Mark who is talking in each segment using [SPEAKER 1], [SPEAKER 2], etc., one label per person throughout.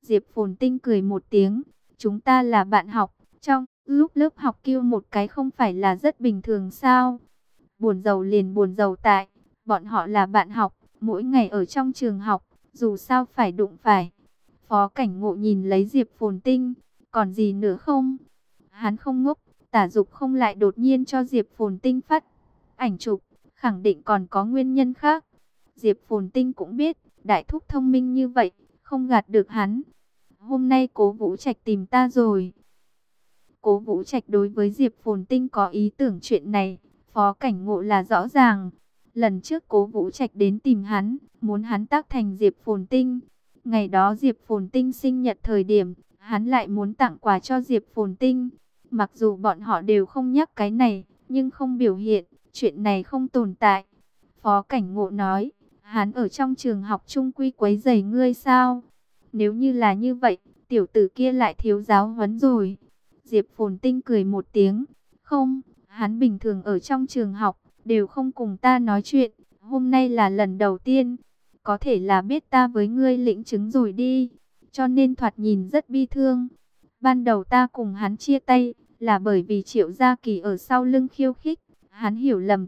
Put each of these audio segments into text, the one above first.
[SPEAKER 1] Diệp Phồn Tinh cười một tiếng, chúng ta là bạn học, trong lúc lớp học kêu một cái không phải là rất bình thường sao? Buồn rầu liền buồn rầu tại, bọn họ là bạn học, mỗi ngày ở trong trường học, dù sao phải đụng phải. Phó Cảnh Ngộ nhìn lấy Diệp Phồn Tinh, còn gì nữa không? Hắn không ngốc, Tả Dục không lại đột nhiên cho Diệp Phồn Tinh phát ảnh chụp, khẳng định còn có nguyên nhân khác. Diệp Phồn Tinh cũng biết, đại thúc thông minh như vậy, không gạt được hắn. Hôm nay Cố Vũ Trạch tìm ta rồi. Cố Vũ Trạch đối với Diệp Phồn Tinh có ý tưởng chuyện này, Phó Cảnh Ngộ là rõ ràng. Lần trước Cố Vũ Trạch đến tìm hắn, muốn hắn tác thành Diệp Phồn Tinh. Ngày đó Diệp Phồn Tinh sinh nhật thời điểm, hắn lại muốn tặng quà cho Diệp Phồn Tinh. Mặc dù bọn họ đều không nhắc cái này, nhưng không biểu hiện, chuyện này không tồn tại. Phó Cảnh Ngộ nói, hắn ở trong trường học trung quy quấy rầy ngươi sao? Nếu như là như vậy, tiểu tử kia lại thiếu giáo huấn rồi. Diệp Phồn Tinh cười một tiếng, không, hắn bình thường ở trong trường học, đều không cùng ta nói chuyện, hôm nay là lần đầu tiên, có thể là biết ta với ngươi lĩnh chứng rồi đi, cho nên thoạt nhìn rất bi thương. Ban đầu ta cùng hắn chia tay, là bởi vì Triệu Gia Kỳ ở sau lưng khiêu khích, hắn hiểu lầm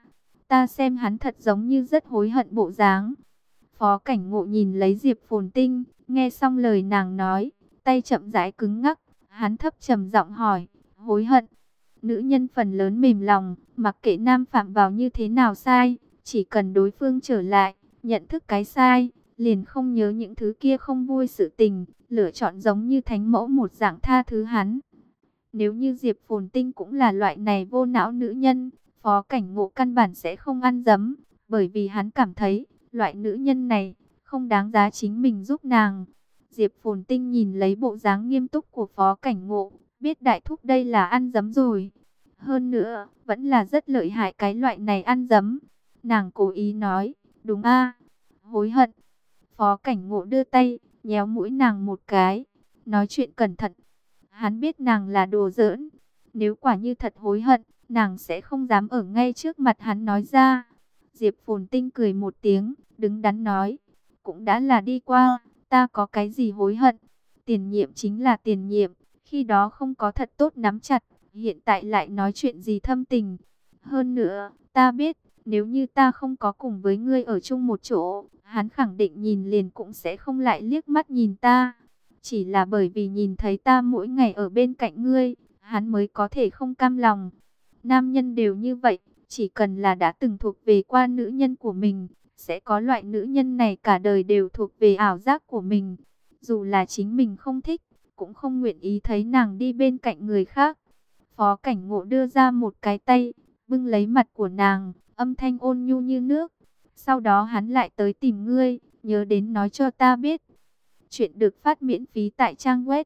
[SPEAKER 1] ta xem hắn thật giống như rất hối hận bộ dáng. Phó Cảnh Ngộ nhìn lấy Diệp Phồn Tinh, nghe xong lời nàng nói, tay chậm rãi cứng ngắc, hắn thấp trầm giọng hỏi, hối hận. Nữ nhân phần lớn mềm lòng, mặc kệ nam phạm vào như thế nào sai, chỉ cần đối phương trở lại, nhận thức cái sai, liền không nhớ những thứ kia không vui sự tình, lựa chọn giống như thánh mẫu một dạng tha thứ hắn. Nếu như Diệp Phồn Tinh cũng là loại này vô não nữ nhân, Phó Cảnh Ngộ căn bản sẽ không ăn dấm, bởi vì hắn cảm thấy, loại nữ nhân này, không đáng giá chính mình giúp nàng. Diệp Phồn Tinh nhìn lấy bộ dáng nghiêm túc của Phó Cảnh Ngộ, biết đại thúc đây là ăn dấm rồi. Hơn nữa, vẫn là rất lợi hại cái loại này ăn dấm. Nàng cố ý nói, đúng a, hối hận. Phó Cảnh Ngộ đưa tay, nhéo mũi nàng một cái, nói chuyện cẩn thận. Hắn biết nàng là đồ giỡn, nếu quả như thật hối hận, nàng sẽ không dám ở ngay trước mặt hắn nói ra. Diệp Phồn Tinh cười một tiếng, đứng đắn nói, cũng đã là đi qua, ta có cái gì hối hận. Tiền nhiệm chính là tiền nhiệm, khi đó không có thật tốt nắm chặt, hiện tại lại nói chuyện gì thâm tình. Hơn nữa, ta biết, nếu như ta không có cùng với ngươi ở chung một chỗ, hắn khẳng định nhìn liền cũng sẽ không lại liếc mắt nhìn ta. Chỉ là bởi vì nhìn thấy ta mỗi ngày ở bên cạnh ngươi, hắn mới có thể không cam lòng. Nam nhân đều như vậy, chỉ cần là đã từng thuộc về qua nữ nhân của mình, sẽ có loại nữ nhân này cả đời đều thuộc về ảo giác của mình. Dù là chính mình không thích, cũng không nguyện ý thấy nàng đi bên cạnh người khác. Phó Cảnh Ngộ đưa ra một cái tay, bưng lấy mặt của nàng, âm thanh ôn nhu như nước. Sau đó hắn lại tới tìm ngươi, nhớ đến nói cho ta biết. Chuyện được phát miễn phí tại trang web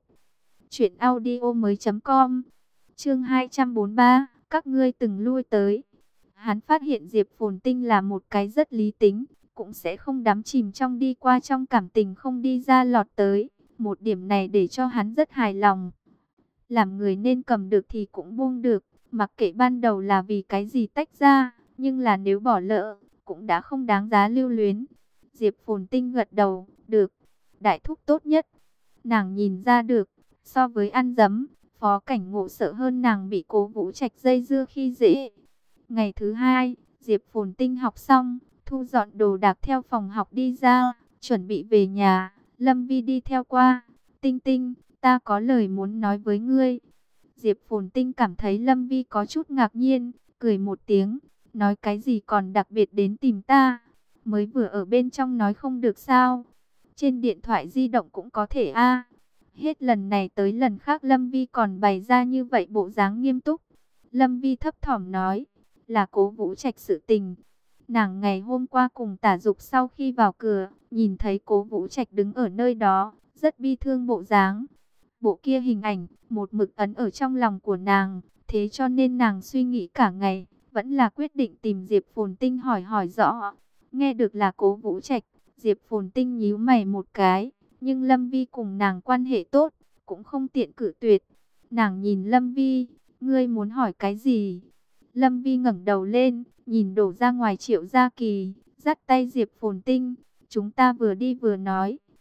[SPEAKER 1] truyệnaudiomoi.com. Chương 243, các ngươi từng lui tới. Hắn phát hiện Diệp Phồn Tinh là một cái rất lý tính, cũng sẽ không đắm chìm trong đi qua trong cảm tình không đi ra lọt tới. Một điểm này để cho hắn rất hài lòng. Làm người nên cầm được thì cũng buông được, mặc kệ ban đầu là vì cái gì tách ra, nhưng là nếu bỏ lỡ, cũng đã không đáng giá lưu luyến. Diệp Phồn Tinh gật đầu, được, đại thúc tốt nhất. Nàng nhìn ra được, so với ăn dấm, Phó Cảnh Ngộ sợ hơn nàng bị Cố Vũ Trạch dây dưa khi dễ. Ngày thứ hai, Diệp Phồn Tinh học xong, thu dọn đồ đạc theo phòng học đi ra, chuẩn bị về nhà. Lâm Vi đi theo qua. Tinh Tinh, ta có lời muốn nói với ngươi. Diệp Phồn Tinh cảm thấy Lâm Vi có chút ngạc nhiên, cười một tiếng, nói cái gì còn đặc biệt đến tìm ta. Mới vừa ở bên trong nói không được sao? Trên điện thoại di động cũng có thể a. Hết lần này tới lần khác Lâm Vi còn bày ra như vậy bộ dáng nghiêm túc. Lâm Vi thấp thỏm nói, là Cố Vũ Trạch sự tình. Nàng ngày hôm qua cùng Tả Dục sau khi vào cửa, nhìn thấy Cố Vũ Trạch đứng ở nơi đó, rất bi thương bộ dáng. Bộ kia hình ảnh, một mực ấn ở trong lòng của nàng, thế cho nên nàng suy nghĩ cả ngày, vẫn là quyết định tìm Diệp Phồn Tinh hỏi hỏi rõ. Nghe được là Cố Vũ Trạch, Diệp Phồn Tinh nhíu mày một cái, nhưng Lâm Vi cùng nàng quan hệ tốt, cũng không tiện cự tuyệt. Nàng nhìn Lâm Vi, ngươi muốn hỏi cái gì? Lâm Vi ngẩng đầu lên, nhìn đổ ra ngoài Triệu Gia Kỳ, dắt tay Diệp Phồn Tinh, chúng ta vừa đi vừa nói.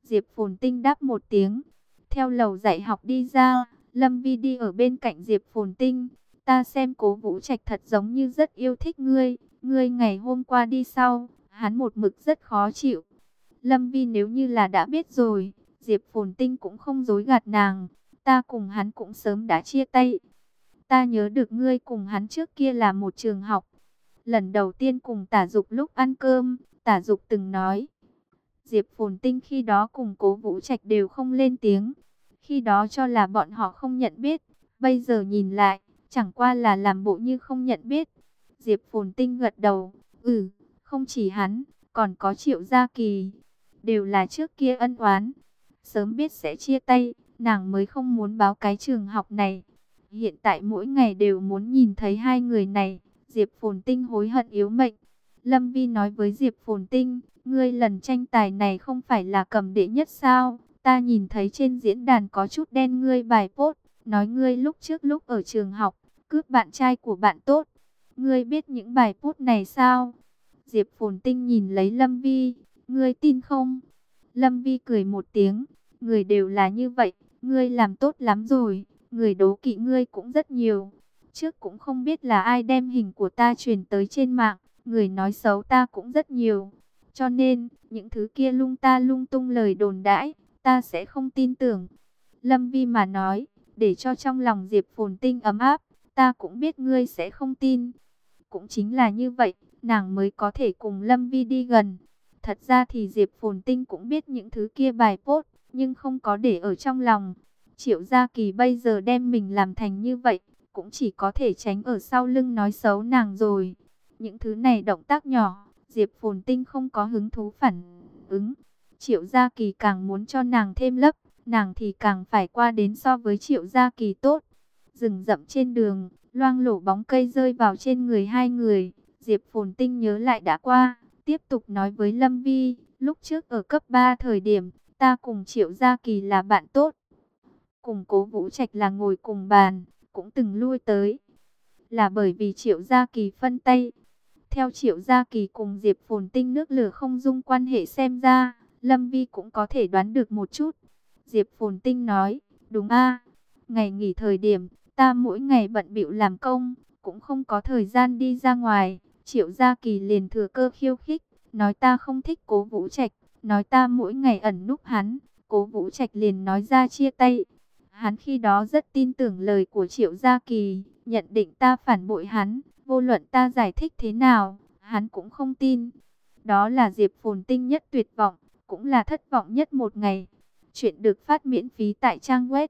[SPEAKER 1] Diệp Phồn Tinh đáp một tiếng, theo lầu dạy học đi ra. Lâm Vi đi ở bên cạnh Diệp Phồn Tinh. Ta xem Cố Vũ Trạch thật giống như rất yêu thích ngươi. Ngươi ngày hôm qua đi sau, hắn một mực rất khó chịu. Lâm Vi nếu như là đã biết rồi, Diệp Phồn Tinh cũng không dối gạt nàng. Ta cùng hắn cũng sớm đã chia tay. Ta nhớ được ngươi cùng hắn trước kia là một trường học. Lần đầu tiên cùng Tả Dục lúc ăn cơm, Tả Dục từng nói. Diệp Phồn Tinh khi đó cùng Cố Vũ Trạch đều không lên tiếng. Khi đó cho là bọn họ không nhận biết. Bây giờ nhìn lại, chẳng qua là làm bộ như không nhận biết. Diệp Phồn Tinh gật đầu. Không chỉ hắn, còn có Triệu Gia Kỳ. Đều là trước kia ân oán. Sớm biết sẽ chia tay, nàng mới không muốn báo cái trường học này. Hiện tại mỗi ngày đều muốn nhìn thấy hai người này. Diệp Phồn Tinh hối hận yếu mệnh. Lâm Vi nói với Diệp Phồn Tinh, ngươi lần tranh tài này không phải là cầm đệ nhất sao? Ta nhìn thấy trên diễn đàn có chút đen ngươi bài post, nói ngươi lúc trước lúc ở trường học, cướp bạn trai của bạn tốt. Ngươi biết những bài post này sao? Diệp Phồn Tinh nhìn lấy Lâm Vi, ngươi tin không? Lâm Vi cười một tiếng, người đều là như vậy, ngươi làm tốt lắm rồi, người đố kỵ ngươi cũng rất nhiều. Trước cũng không biết là ai đem hình của ta truyền tới trên mạng, người nói xấu ta cũng rất nhiều. Cho nên, những thứ kia lung tung lời đồn đãi, ta sẽ không tin tưởng. Lâm Vi mà nói, để cho trong lòng Diệp Phồn Tinh ấm áp, ta cũng biết ngươi sẽ không tin. Cũng chính là như vậy, nàng mới có thể cùng Lâm Vi đi gần. Thật ra thì Diệp Phồn Tinh cũng biết những thứ kia bài post, nhưng không có để ở trong lòng. Triệu Gia Kỳ bây giờ đem mình làm thành như vậy, cũng chỉ có thể tránh ở sau lưng nói xấu nàng rồi. Những thứ này động tác nhỏ, Diệp Phồn Tinh không có hứng thú phản ứng. Triệu Gia Kỳ càng muốn cho nàng thêm lấp, nàng thì càng phải qua đến so với Triệu Gia Kỳ tốt. Rừng rậm trên đường, loang lổ bóng cây rơi vào trên người hai người. Diệp Phồn Tinh nhớ lại đã qua, tiếp tục nói với Lâm Vi, lúc trước ở cấp 3 thời điểm, ta cùng Triệu Gia Kỳ là bạn tốt. Cùng Cố Vũ Trạch là ngồi cùng bàn, cũng từng lui tới. Là bởi vì Triệu Gia Kỳ phân tay. Theo Triệu Gia Kỳ cùng Diệp Phồn Tinh nước lửa không dung quan hệ xem ra, Lâm Vi cũng có thể đoán được một chút. Diệp Phồn Tinh nói, đúng a, ngày nghỉ thời điểm, ta mỗi ngày bận bịu làm công, cũng không có thời gian đi ra ngoài. Triệu Gia Kỳ liền thừa cơ khiêu khích, nói ta không thích Cố Vũ Trạch, nói ta mỗi ngày ẩn núp hắn. Cố Vũ Trạch liền nói ra chia tay. Hắn khi đó rất tin tưởng lời của Triệu Gia Kỳ, nhận định ta phản bội hắn, vô luận ta giải thích thế nào, hắn cũng không tin. Đó là Diệp Phồn Tinh nhất tuyệt vọng, cũng là thất vọng nhất một ngày. Chuyện được phát miễn phí tại trang web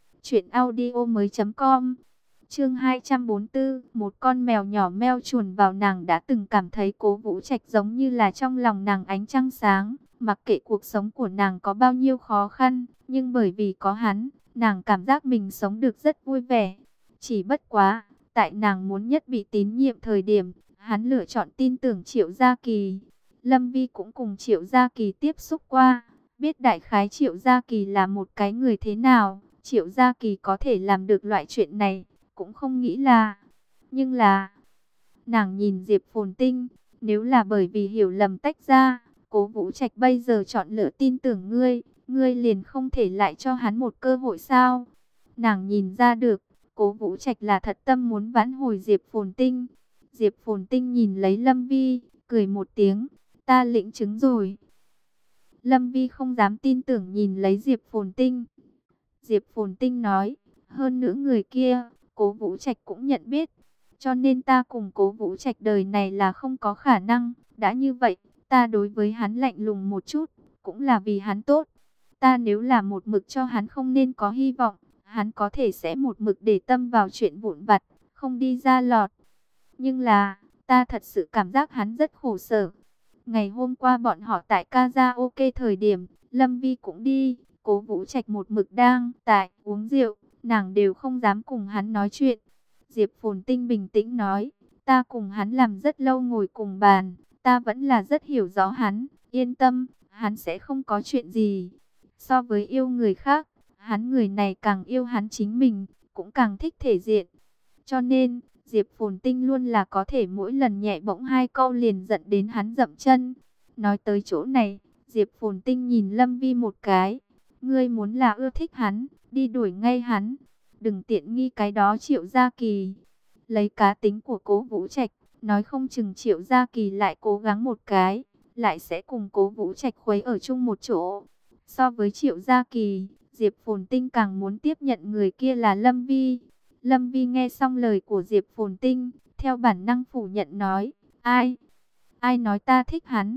[SPEAKER 1] truyệnaudiomoi.com. Chương 244, một con mèo nhỏ meo chuồn vào. Nàng đã từng cảm thấy Cố Vũ Trạch giống như là trong lòng nàng ánh trăng sáng, mặc kệ cuộc sống của nàng có bao nhiêu khó khăn, nhưng bởi vì có hắn, nàng cảm giác mình sống được rất vui vẻ. Chỉ bất quá, tại nàng muốn nhất bị tín nhiệm thời điểm, hắn lựa chọn tin tưởng Triệu Gia Kỳ. Lâm Vi cũng cùng Triệu Gia Kỳ tiếp xúc qua, biết đại khái Triệu Gia Kỳ là một cái người thế nào. Triệu Gia Kỳ có thể làm được loại chuyện này, cũng không nghĩ là. Nhưng là, nàng nhìn Diệp Phồn Tinh, nếu là bởi vì hiểu lầm tách ra, Cố Vũ Trạch bây giờ chọn lựa tin tưởng ngươi, ngươi liền không thể lại cho hắn một cơ hội sao? Nàng nhìn ra được, Cố Vũ Trạch là thật tâm muốn vãn hồi Diệp Phồn Tinh. Diệp Phồn Tinh nhìn lấy Lâm Vi, cười một tiếng, ta lĩnh chứng rồi. Lâm Vi không dám tin tưởng nhìn lấy Diệp Phồn Tinh. Diệp Phồn Tinh nói, hơn nữa người kia, Cố Vũ Trạch cũng nhận biết. Cho nên ta cùng Cố Vũ Trạch đời này là không có khả năng. Đã như vậy, ta đối với hắn lạnh lùng một chút, cũng là vì hắn tốt. Ta nếu là một mực cho hắn không nên có hy vọng, hắn có thể sẽ một mực để tâm vào chuyện vụn vặt, không đi ra lọt. Nhưng là, ta thật sự cảm giác hắn rất khổ sở. Ngày hôm qua bọn họ tại karaoke thời điểm, Lâm Vi cũng đi, Cố Vũ Trạch một mực đang tại uống rượu, nàng đều không dám cùng hắn nói chuyện. Diệp Phồn Tinh bình tĩnh nói, ta cùng hắn làm rất lâu ngồi cùng bàn, ta vẫn là rất hiểu rõ hắn, yên tâm, hắn sẽ không có chuyện gì. So với yêu người khác, hắn người này càng yêu hắn chính mình, cũng càng thích thể diện. Cho nên, Diệp Phồn Tinh luôn là có thể mỗi lần nhẹ bỗng hai câu liền giận đến hắn dậm chân. Nói tới chỗ này, Diệp Phồn Tinh nhìn Lâm Vi một cái. Ngươi muốn là ưa thích hắn, đi đuổi ngay hắn. Đừng tiện nghi cái đó Triệu Gia Kỳ. Lấy cá tính của Cố Vũ Trạch, nói không chừng Triệu Gia Kỳ lại cố gắng một cái, lại sẽ cùng Cố Vũ Trạch khuấy ở chung một chỗ. So với Triệu Gia Kỳ, Diệp Phồn Tinh càng muốn tiếp nhận người kia là Lâm Vi. Lâm Vi nghe xong lời của Diệp Phồn Tinh, theo bản năng phủ nhận nói, ai? Ai nói ta thích hắn?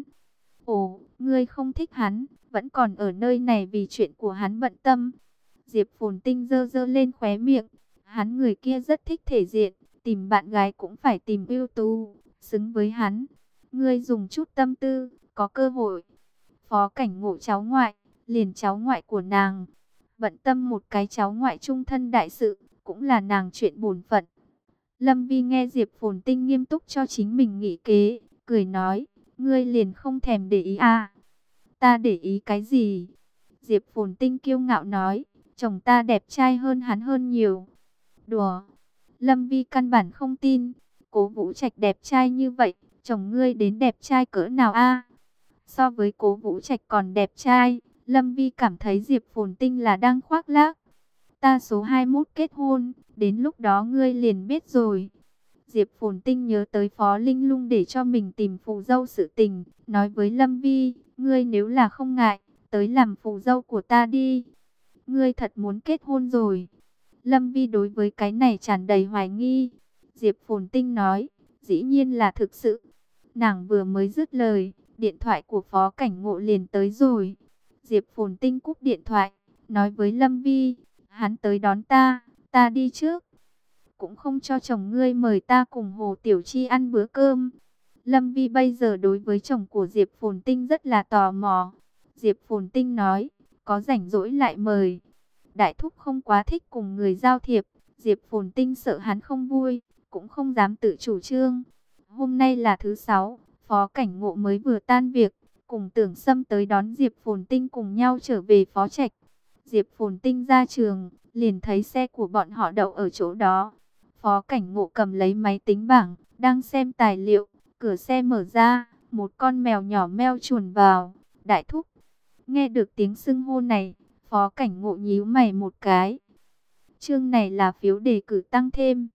[SPEAKER 1] Ồ, ngươi không thích hắn, vẫn còn ở nơi này vì chuyện của hắn bận tâm. Diệp Phồn Tinh giơ giơ lên khóe miệng, hắn người kia rất thích thể diện, tìm bạn gái cũng phải tìm ưu tú, xứng với hắn. Ngươi dùng chút tâm tư, có cơ hội. Phó Cảnh Ngộ cháu ngoại, liền cháu ngoại của nàng, bận tâm một cái cháu ngoại trung thân đại sự, cũng là nàng chuyện bổn phận. Lâm Vi nghe Diệp Phồn Tinh nghiêm túc cho chính mình nghĩ kế, cười nói, ngươi liền không thèm để ý à? Ta để ý cái gì? Diệp Phồn Tinh kiêu ngạo nói, chồng ta đẹp trai hơn hắn hơn nhiều. Đùa! Lâm Vi căn bản không tin, Cố Vũ Trạch đẹp trai như vậy, chồng ngươi đến đẹp trai cỡ nào a? So với Cố Vũ Trạch còn đẹp trai, Lâm Vi cảm thấy Diệp Phồn Tinh là đang khoác lác. Ta số 21 kết hôn, đến lúc đó ngươi liền biết rồi. Diệp Phồn Tinh nhớ tới Phó Linh Lung để cho mình tìm phù dâu sự tình, nói với Lâm Vi, ngươi nếu là không ngại, tới làm phù dâu của ta đi. Ngươi thật muốn kết hôn rồi. Lâm Vi đối với cái này tràn đầy hoài nghi. Diệp Phồn Tinh nói, dĩ nhiên là thực sự. Nàng vừa mới dứt lời, điện thoại của Phó Cảnh Ngộ liền tới rồi. Diệp Phồn Tinh cúp điện thoại, nói với Lâm Vi, hắn tới đón ta, ta đi trước. Cũng không cho chồng ngươi mời ta cùng Hồ Tiểu Chi ăn bữa cơm. Lâm Vi bây giờ đối với chồng của Diệp Phồn Tinh rất là tò mò. Diệp Phồn Tinh nói, có rảnh rỗi lại mời. Đại thúc không quá thích cùng người giao thiệp, Diệp Phồn Tinh sợ hắn không vui, cũng không dám tự chủ trương. Hôm nay là thứ 6, Phó Cảnh Ngộ mới vừa tan việc, cùng Tưởng Sâm tới đón Diệp Phồn Tinh cùng nhau trở về Phó Trạch. Diệp Phồn Tinh ra trường, liền thấy xe của bọn họ đậu ở chỗ đó. Phó Cảnh Ngộ cầm lấy máy tính bảng, đang xem tài liệu, cửa xe mở ra, một con mèo nhỏ meo chuồn vào. Đại thúc, nghe được tiếng xưng hô này, Phó Cảnh Ngộ nhíu mày một cái. Chương này là phiếu đề cử tăng thêm.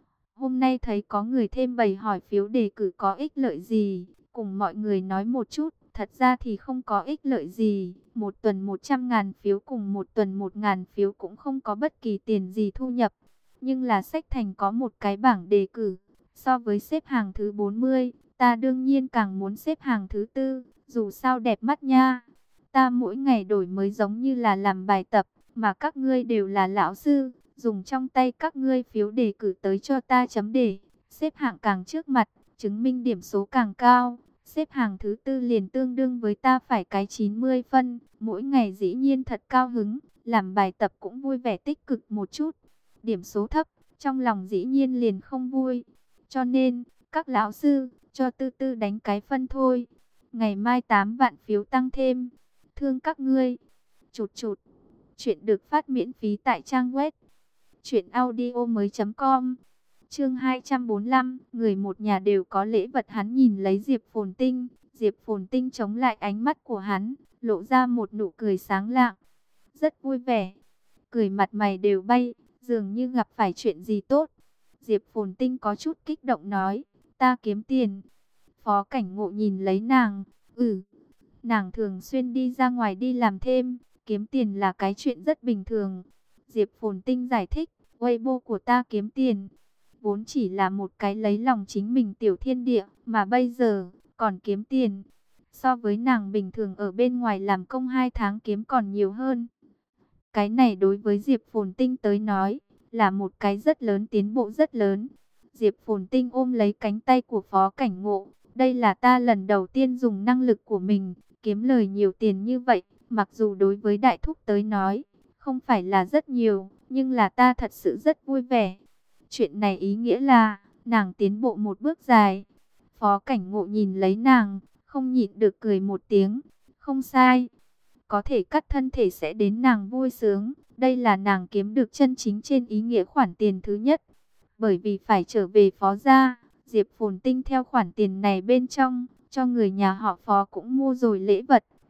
[SPEAKER 1] Hôm nay thấy có người thêm bày hỏi phiếu đề cử có ích lợi gì, cùng mọi người nói một chút. Thật ra thì không có ích lợi gì, một tuần 100.000 phiếu cùng một tuần 1.000 phiếu cũng không có bất kỳ tiền gì thu nhập. Nhưng là Sách Thành có một cái bảng đề cử, so với xếp hàng thứ 40, ta đương nhiên càng muốn xếp hàng thứ 4, dù sao đẹp mắt nha. Ta mỗi ngày đổi mới giống như là làm bài tập, mà các ngươi đều là lão sư, dùng trong tay các ngươi phiếu đề cử tới cho ta chấm đề, xếp hạng càng trước mặt, chứng minh điểm số càng cao. Xếp hàng thứ 4 liền tương đương với ta phải cái 90 phân, mỗi ngày dĩ nhiên thật cao hứng, làm bài tập cũng vui vẻ tích cực một chút. Điểm số thấp, trong lòng dĩ nhiên liền không vui. Cho nên, các lão sư, cho tư tư đánh cái phân thôi. Ngày mai 8 vạn phiếu tăng thêm. Thương các ngươi. Chụt chụt. Chuyện được phát miễn phí tại trang web truyệnaudiomoi.com. Chương 245, người một nhà đều có lễ vật. Hắn nhìn lấy Diệp Phồn Tinh, Diệp Phồn Tinh chống lại ánh mắt của hắn, lộ ra một nụ cười sáng lạng, rất vui vẻ, cười mặt mày đều bay, dường như gặp phải chuyện gì tốt. Diệp Phồn Tinh có chút kích động nói, ta kiếm tiền. Phó Cảnh Ngộ nhìn lấy nàng, nàng thường xuyên đi ra ngoài đi làm thêm, kiếm tiền là cái chuyện rất bình thường. Diệp Phồn Tinh giải thích, Weibo của ta kiếm tiền, vốn chỉ là một cái lấy lòng chính mình tiểu thiên địa, mà bây giờ còn kiếm tiền. So với nàng bình thường ở bên ngoài làm công 2 tháng kiếm còn nhiều hơn. Cái này đối với Diệp Phồn Tinh tới nói, là một cái rất lớn, tiến bộ rất lớn. Diệp Phồn Tinh ôm lấy cánh tay của Phó Cảnh Ngộ. Đây là ta lần đầu tiên dùng năng lực của mình, kiếm lời nhiều tiền như vậy. Mặc dù đối với đại thúc tới nói, không phải là rất nhiều, nhưng là ta thật sự rất vui vẻ. Chuyện này ý nghĩa là, nàng tiến bộ một bước dài. Phó Cảnh Ngộ nhìn lấy nàng, không nhịn được cười một tiếng. Không sai, có thể cắt thân thể sẽ đến nàng vui sướng. Đây là nàng kiếm được chân chính trên ý nghĩa khoản tiền thứ nhất. Bởi vì phải trở về Phó gia, Diệp Phồn Tinh theo khoản tiền này bên trong, cho người nhà họ Phó cũng mua rồi lễ vật.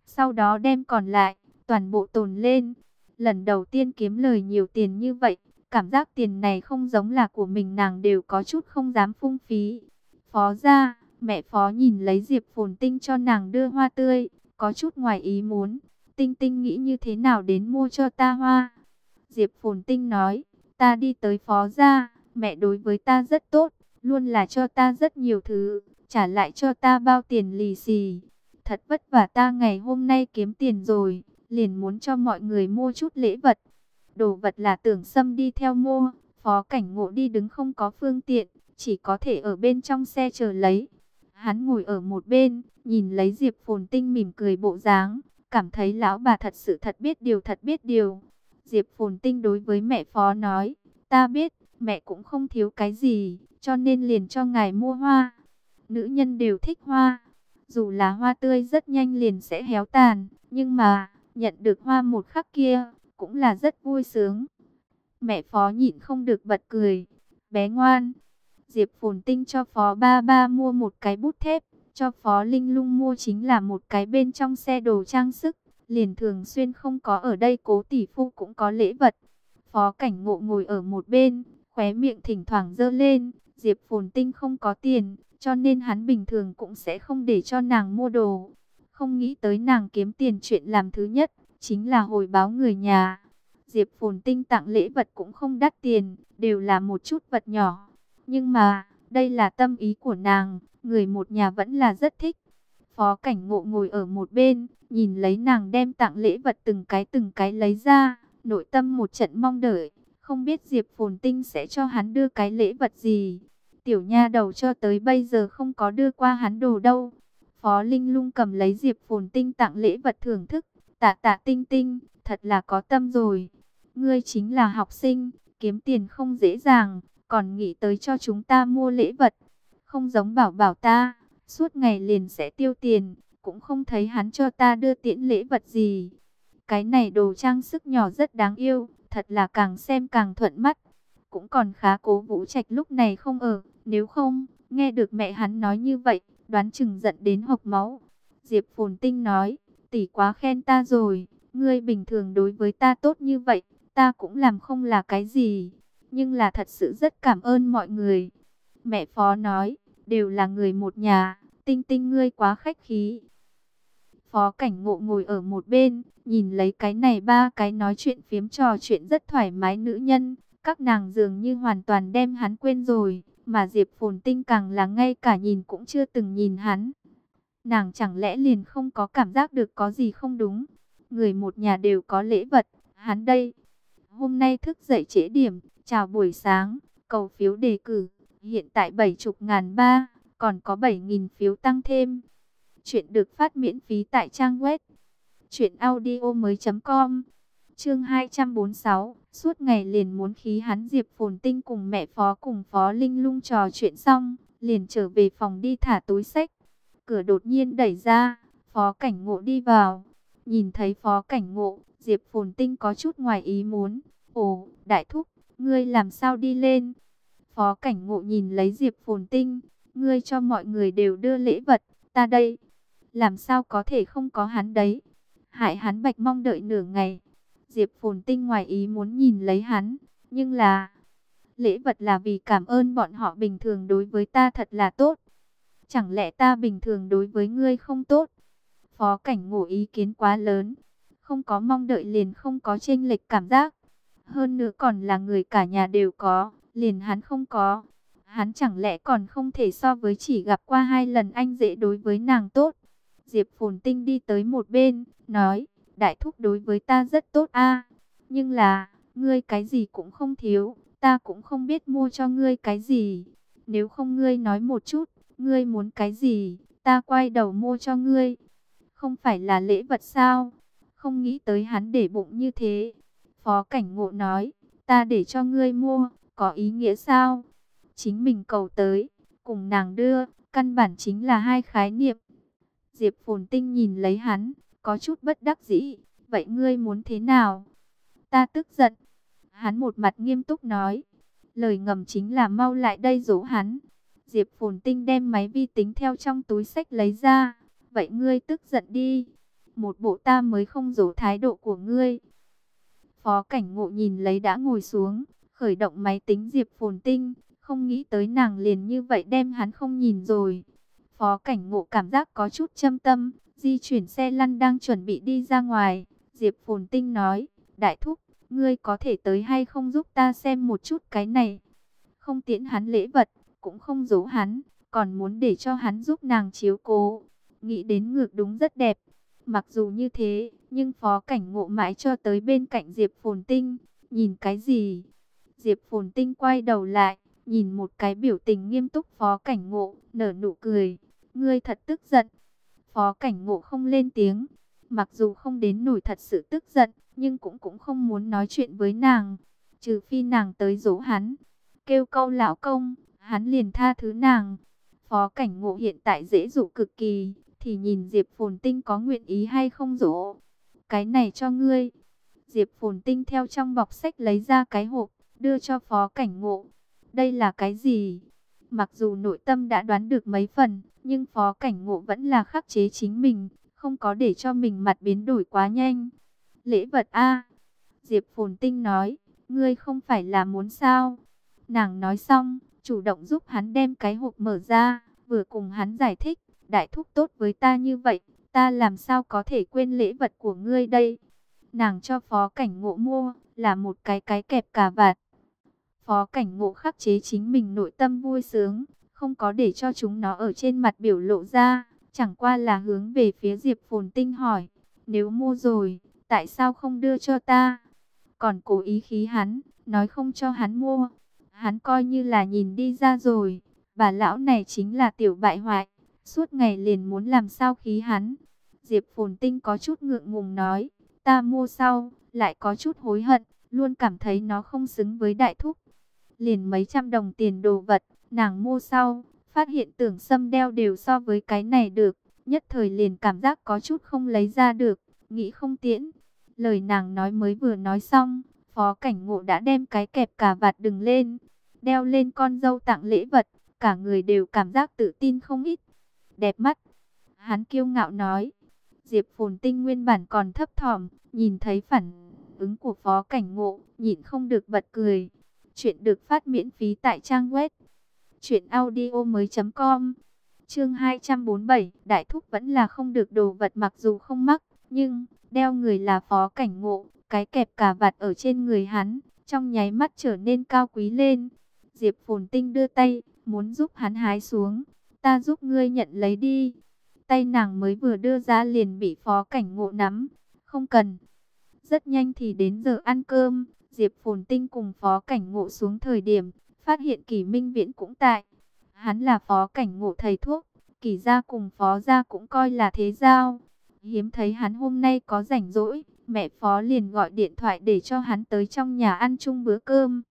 [SPEAKER 1] sau đó đem còn lại, toàn bộ tồn lên. Lần đầu tiên kiếm lời nhiều tiền như vậy, cảm giác tiền này không giống là của mình, nàng đều có chút không dám phung phí. Phó gia, mẹ Phó nhìn lấy Diệp Phồn Tinh cho nàng đưa hoa tươi, có chút ngoài ý muốn. Tinh Tinh nghĩ như thế nào đến mua cho ta hoa? Diệp Phồn Tinh nói, ta đi tới Phó gia, mẹ đối với ta rất tốt, luôn là cho ta rất nhiều thứ, trả lại cho ta bao tiền lì xì. Thật vất vả ta ngày hôm nay kiếm tiền rồi, liền muốn cho mọi người mua chút lễ vật. Đồ vật là Tưởng Sâm đi theo mua, Phó Cảnh Ngộ đi đứng không có phương tiện, chỉ có thể ở bên trong xe chờ lấy. Hắn ngồi ở một bên, nhìn lấy Diệp Phồn Tinh mỉm cười bộ dáng, cảm thấy lão bà thật sự thật biết điều, thật biết điều. Diệp Phồn Tinh đối với mẹ Phó nói, ta biết, mẹ cũng không thiếu cái gì, cho nên liền cho ngài mua hoa. Nữ nhân đều thích hoa, dù là hoa tươi rất nhanh liền sẽ héo tàn, nhưng mà, nhận được hoa một khắc kia, cũng là rất vui sướng. Mẹ Phó nhịn không được bật cười, bé ngoan. Diệp Phồn Tinh cho Phó Ba Ba mua một cái bút thép, cho Phó Linh Lung mua chính là một cái bên trong xe đồ trang sức. Liền thường xuyên không có ở đây Cố tỷ phu cũng có lễ vật. Phó Cảnh Ngộ ngồi ở một bên, khóe miệng thỉnh thoảng giơ lên. Diệp Phồn Tinh không có tiền, cho nên hắn bình thường cũng sẽ không để cho nàng mua đồ. Không nghĩ tới nàng kiếm tiền, chuyện làm thứ nhất chính là hồi báo người nhà. Diệp Phồn Tinh tặng lễ vật cũng không đắt tiền, đều là một chút vật nhỏ. Nhưng mà, đây là tâm ý của nàng, người một nhà vẫn là rất thích. Phó Cảnh Ngộ ngồi ở một bên, nhìn lấy nàng đem tặng lễ vật từng cái lấy ra, nội tâm một trận mong đợi, không biết Diệp Phồn Tinh sẽ cho hắn đưa cái lễ vật gì. Tiểu nha đầu cho tới bây giờ không có đưa qua hắn đồ đâu. Phó Linh Lung cầm lấy Diệp Phồn Tinh tặng lễ vật thưởng thức, tạ tạ Tinh Tinh, thật là có tâm rồi. Ngươi chính là học sinh, kiếm tiền không dễ dàng, còn nghĩ tới cho chúng ta mua lễ vật. Không giống bảo bảo ta, suốt ngày liền sẽ tiêu tiền, cũng không thấy hắn cho ta đưa tiễn lễ vật gì. Cái này đồ trang sức nhỏ rất đáng yêu, thật là càng xem càng thuận mắt. Cũng còn khá Cố Vũ Trạch lúc này không ở, nếu không, nghe được mẹ hắn nói như vậy, đoán chừng giận đến hộc máu. Diệp Phồn Tinh nói, tỷ quá khen ta rồi, ngươi bình thường đối với ta tốt như vậy, ta cũng làm không là cái gì, nhưng là thật sự rất cảm ơn mọi người. Mẹ Phó nói, đều là người một nhà, Tinh Tinh ngươi quá khách khí. Phó Cảnh Ngộ ngồi ở một bên, nhìn lấy cái này ba cái nói chuyện phiếm trò chuyện rất thoải mái nữ nhân, các nàng dường như hoàn toàn đem hắn quên rồi, mà Diệp Phồn Tinh càng là ngay cả nhìn cũng chưa từng nhìn hắn. Nàng chẳng lẽ liền không có cảm giác được có gì không đúng? Người một nhà đều có lễ vật, hắn đây. Hôm nay thức dậy trễ điểm, chào buổi sáng, cầu phiếu đề cử, hiện tại 70.300, còn có 7.000 phiếu tăng thêm. Chuyện được phát miễn phí tại trang web truyệnaudiomoi.com. Chương 246, suốt ngày liền muốn khí hắn. Diệp Phồn Tinh cùng mẹ Phó cùng Phó Linh Lung trò chuyện xong, liền trở về phòng đi thả túi xách. Cửa đột nhiên đẩy ra, Phó Cảnh Ngộ đi vào. Nhìn thấy Phó Cảnh Ngộ, Diệp Phồn Tinh có chút ngoài ý muốn. Ồ, đại thúc, ngươi làm sao đi lên? Phó Cảnh Ngộ nhìn lấy Diệp Phồn Tinh, ngươi cho mọi người đều đưa lễ vật, ta đây, làm sao có thể không có hắn đấy? Hại hắn bạch mong đợi nửa ngày. Diệp Phồn Tinh ngoài ý muốn nhìn lấy hắn, nhưng là lễ vật là vì cảm ơn bọn họ bình thường đối với ta thật là tốt. Chẳng lẽ ta bình thường đối với ngươi không tốt? Phó Cảnh Ngộ ý kiến quá lớn, không có mong đợi liền không có chênh lệch cảm giác. Hơn nữa còn là người cả nhà đều có, liền hắn không có. Hắn chẳng lẽ còn không thể so với chỉ gặp qua 2 lần anh dễ đối với nàng tốt? Diệp Phồn Tinh đi tới một bên, nói, đại thúc đối với ta rất tốt a, nhưng là, ngươi cái gì cũng không thiếu, ta cũng không biết mua cho ngươi cái gì. Nếu không ngươi nói một chút, ngươi muốn cái gì, ta quay đầu mua cho ngươi. Không phải là lễ vật sao? Không nghĩ tới hắn để bụng như thế. Phó Cảnh Ngộ nói, ta để cho ngươi mua, có ý nghĩa sao? Chính mình cầu tới, cùng nàng đưa, căn bản chính là hai khái niệm. Diệp Phồn Tinh nhìn lấy hắn, có chút bất đắc dĩ. Vậy ngươi muốn thế nào? Ta tức giận. Hắn một mặt nghiêm túc nói. Lời ngầm chính là mau lại đây dỗ hắn. Diệp Phồn Tinh đem máy vi tính theo trong túi xách lấy ra. Vậy ngươi tức giận đi. một bộ ta mới không giấu thái độ của ngươi. Phó Cảnh Ngộ nhìn lấy đã ngồi xuống, khởi động máy tính Diệp Phồn Tinh, không nghĩ tới nàng liền như vậy đem hắn không nhìn rồi. Phó Cảnh Ngộ cảm giác có chút châm tâm, di chuyển xe lăn đang chuẩn bị đi ra ngoài. Diệp Phồn Tinh nói, đại thúc, ngươi có thể tới hay không giúp ta xem một chút cái này. Không tiễn hắn lễ vật, cũng không giấu hắn, còn muốn để cho hắn giúp nàng chiếu cố. Nghĩ đến ngược đúng rất đẹp. Mặc dù như thế, nhưng Phó Cảnh Ngộ mãi cho tới bên cạnh Diệp Phồn Tinh. Nhìn cái gì? Diệp Phồn Tinh quay đầu lại, nhìn một cái biểu tình nghiêm túc Phó Cảnh Ngộ, nở nụ cười. Ngươi thật tức giận. Phó Cảnh Ngộ không lên tiếng. Mặc dù không đến nổi thật sự tức giận, nhưng cũng không muốn nói chuyện với nàng. Trừ phi nàng tới dỗ hắn. Kêu câu lão công, hắn liền tha thứ nàng. Phó Cảnh Ngộ hiện tại dễ dụ cực kỳ, thì nhìn Diệp Phồn Tinh có nguyện ý hay không dỗ. Cái này cho ngươi. Diệp Phồn Tinh theo trong bọc sách lấy ra cái hộp, đưa cho Phó Cảnh Ngộ. Đây là cái gì? Mặc dù nội tâm đã đoán được mấy phần, nhưng Phó Cảnh Ngộ vẫn là khắc chế chính mình, không có để cho mình mặt biến đổi quá nhanh. Lễ vật a. Diệp Phồn Tinh nói, ngươi không phải là muốn sao? Nàng nói xong, chủ động giúp hắn đem cái hộp mở ra, vừa cùng hắn giải thích, đại thúc tốt với ta như vậy, ta làm sao có thể quên lễ vật của ngươi đây? Nàng cho Phó Cảnh Ngộ mua, là một cái kẹp cà vạt. Phó Cảnh Ngộ khắc chế chính mình nội tâm vui sướng, không có để cho chúng nó ở trên mặt biểu lộ ra, chẳng qua là hướng về phía Diệp Phồn Tinh hỏi, nếu mua rồi, tại sao không đưa cho ta? Còn cố ý khí hắn, nói không cho hắn mua. Hắn coi như là nhìn đi ra rồi, bà lão này chính là tiểu bại hoại, suốt ngày liền muốn làm sao khí hắn. Diệp Phồn Tinh có chút ngượng ngùng nói, ta mua sau, lại có chút hối hận, luôn cảm thấy nó không xứng với đại thúc. Liền mấy trăm đồng tiền đồ vật, nàng mua sau, phát hiện tưởng sâm đeo đều so với cái này được, nhất thời liền cảm giác có chút không lấy ra được, nghĩ không tiễn. Lời nàng nói mới vừa nói xong, Phó Cảnh Ngộ đã đem cái kẹp cà vạt đừng lên, đeo lên con dâu tặng lễ vật, cả người đều cảm giác tự tin không ít. Đẹp mắt, hắn kiêu ngạo nói. Diệp Phồn Tinh nguyên bản còn thấp thỏm, nhìn thấy phản ứng của Phó Cảnh Ngộ, nhịn không được bật cười. Chuyện được phát miễn phí tại trang web truyệnaudiomoi.com. Chương 247, đại thúc vẫn là không được đồ vật mặc dù không mắc, nhưng đeo người là Phó Cảnh Ngộ, cái kẹp cà vạt ở trên người hắn, trong nháy mắt trở nên cao quý lên. Diệp Phồn Tinh đưa tay, muốn giúp hắn hái xuống. Ta giúp ngươi nhận lấy đi. Tay nàng mới vừa đưa ra liền bị Phó Cảnh Ngộ nắm. Không cần. Rất nhanh thì đến giờ ăn cơm. Diệp Phồn Tinh cùng Phó Cảnh Ngộ xuống thời điểm, phát hiện Kỷ Minh Viễn cũng tại. Hắn là Phó Cảnh Ngộ thầy thuốc, Kỷ gia cùng Phó gia cũng coi là thế giao. Hiếm thấy hắn hôm nay có rảnh rỗi, mẹ Phó liền gọi điện thoại để cho hắn tới trong nhà ăn chung bữa cơm.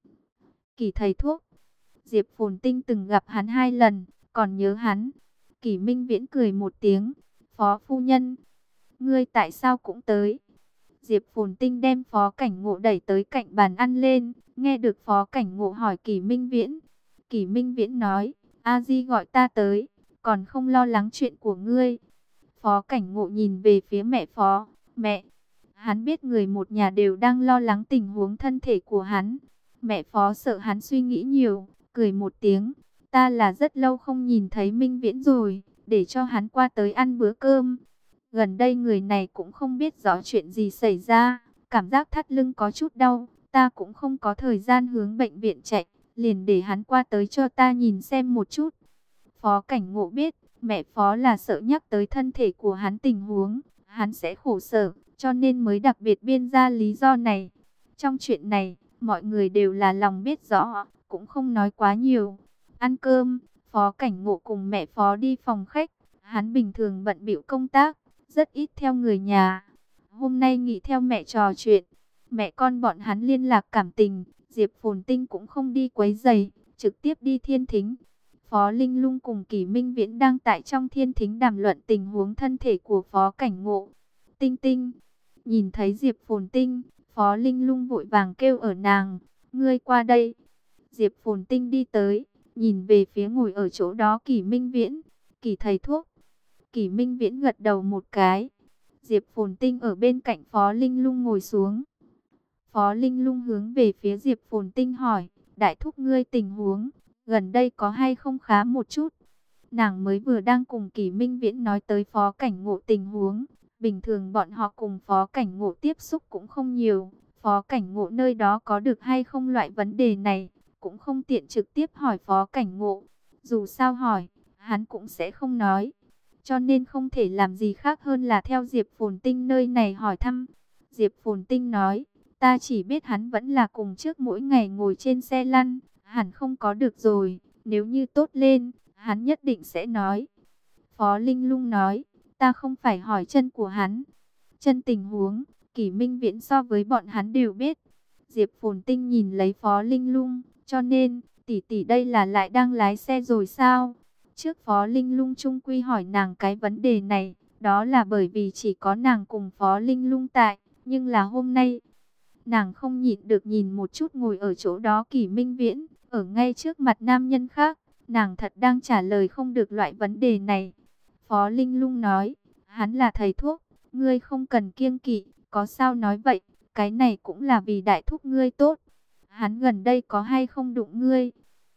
[SPEAKER 1] Kỷ thầy thuốc, Diệp Phồn Tinh từng gặp hắn 2 lần, còn nhớ hắn. Kỷ Minh Viễn cười một tiếng, Phó phu nhân, ngươi tại sao cũng tới? Diệp Phồn Tinh đem Phó Cảnh Ngộ đẩy tới cạnh bàn ăn lên, nghe được Phó Cảnh Ngộ hỏi Kỷ Minh Viễn. Kỷ Minh Viễn nói, A Di gọi ta tới, còn không lo lắng chuyện của ngươi. Phó Cảnh Ngộ nhìn về phía mẹ Phó, mẹ, hắn biết người một nhà đều đang lo lắng tình huống thân thể của hắn. Mẹ Phó sợ hắn suy nghĩ nhiều, cười một tiếng, ta là rất lâu không nhìn thấy Minh Viễn rồi, để cho hắn qua tới ăn bữa cơm. Gần đây người này cũng không biết rõ chuyện gì xảy ra, cảm giác thắt lưng có chút đau, ta cũng không có thời gian hướng bệnh viện chạy, liền để hắn qua tới cho ta nhìn xem một chút. Phó Cảnh Ngộ biết, mẹ Phó là sợ nhắc tới thân thể của hắn tình huống, hắn sẽ khổ sở, cho nên mới đặc biệt biên ra lý do này. Trong chuyện này, mọi người đều là lòng biết rõ, cũng không nói quá nhiều. Ăn cơm, Phó Cảnh Ngộ cùng mẹ Phó đi phòng khách, hắn bình thường bận bịu công tác, rất ít theo người nhà. Hôm nay nghỉ theo mẹ trò chuyện, mẹ con bọn hắn liên lạc cảm tình, Diệp Phồn Tinh cũng không đi quấy rầy, trực tiếp đi thiên thính. Phó Linh Lung cùng Kỷ Minh Viễn đang tại trong thiên thính đàm luận tình huống thân thể của Phó Cảnh Ngộ. Tinh Tinh, nhìn thấy Diệp Phồn Tinh, Phó Linh Lung vội vàng kêu ở nàng, ngươi qua đây. Diệp Phồn Tinh đi tới, nhìn về phía ngồi ở chỗ đó Kỷ Minh Viễn, Kỷ thầy thuốc. Kỷ Minh Viễn gật đầu một cái. Diệp Phồn Tinh ở bên cạnh Phó Linh Lung ngồi xuống. Phó Linh Lung hướng về phía Diệp Phồn Tinh hỏi, đại thúc ngươi tình huống, gần đây có hay không khá một chút? Nàng mới vừa đang cùng Kỷ Minh Viễn nói tới Phó Cảnh Ngộ tình huống. Bình thường bọn họ cùng Phó Cảnh Ngộ tiếp xúc cũng không nhiều. Phó Cảnh Ngộ nơi đó có được hay không loại vấn đề này, cũng không tiện trực tiếp hỏi Phó Cảnh Ngộ. Dù sao hỏi, hắn cũng sẽ không nói. Cho nên không thể làm gì khác hơn là theo Diệp Phồn Tinh nơi này hỏi thăm. Diệp Phồn Tinh nói, ta chỉ biết hắn vẫn là cùng trước mỗi ngày ngồi trên xe lăn, hẳn không có được rồi, nếu như tốt lên, hắn nhất định sẽ nói. Phó Linh Lung nói, ta không phải hỏi chân của hắn. Chân tình huống, Kỷ Minh Viễn so với bọn hắn đều biết. Diệp Phồn Tinh nhìn lấy Phó Linh Lung, cho nên, tỷ tỷ đây là lại đang lái xe rồi sao? Trước Phó Linh Lung trung quy hỏi nàng cái vấn đề này, đó là bởi vì chỉ có nàng cùng Phó Linh Lung tại, nhưng là hôm nay, nàng không nhịn được nhìn một chút ngồi ở chỗ đó Kỷ Minh Viễn, ở ngay trước mặt nam nhân khác, nàng thật đang trả lời không được loại vấn đề này. Phó Linh Lung nói, hắn là thầy thuốc, ngươi không cần kiêng kỵ, có sao nói vậy, cái này cũng là vì đại thúc ngươi tốt. Hắn gần đây có hay không đụng ngươi?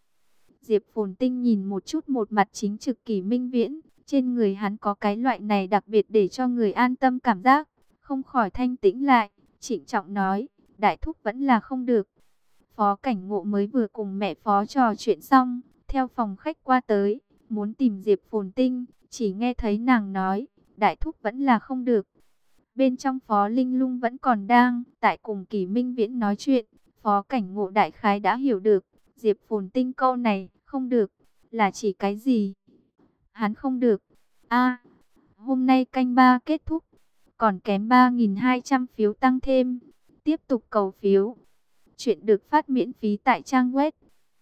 [SPEAKER 1] Diệp Phồn Tinh nhìn một chút một mặt chính trực Kỷ Minh Viễn, trên người hắn có cái loại này đặc biệt để cho người an tâm cảm giác, không khỏi thanh tĩnh lại, trịnh trọng nói, đại thúc vẫn là không được. Phó Cảnh Ngộ mới vừa cùng mẹ Phó trò chuyện xong, theo phòng khách qua tới, muốn tìm Diệp Phồn Tinh, chỉ nghe thấy nàng nói, đại thúc vẫn là không được. Bên trong Phó Linh Lung vẫn còn đang tại cùng Kỷ Minh Viễn nói chuyện, Phó Cảnh Ngộ đại khái đã hiểu được, Diệp Phồn Tinh câu này, không được, là chỉ cái gì? Hắn không được. A, hôm nay canh ba kết thúc, còn kém 3.200 phiếu tăng thêm. Tiếp tục cầu phiếu. Chuyện được phát miễn phí tại trang web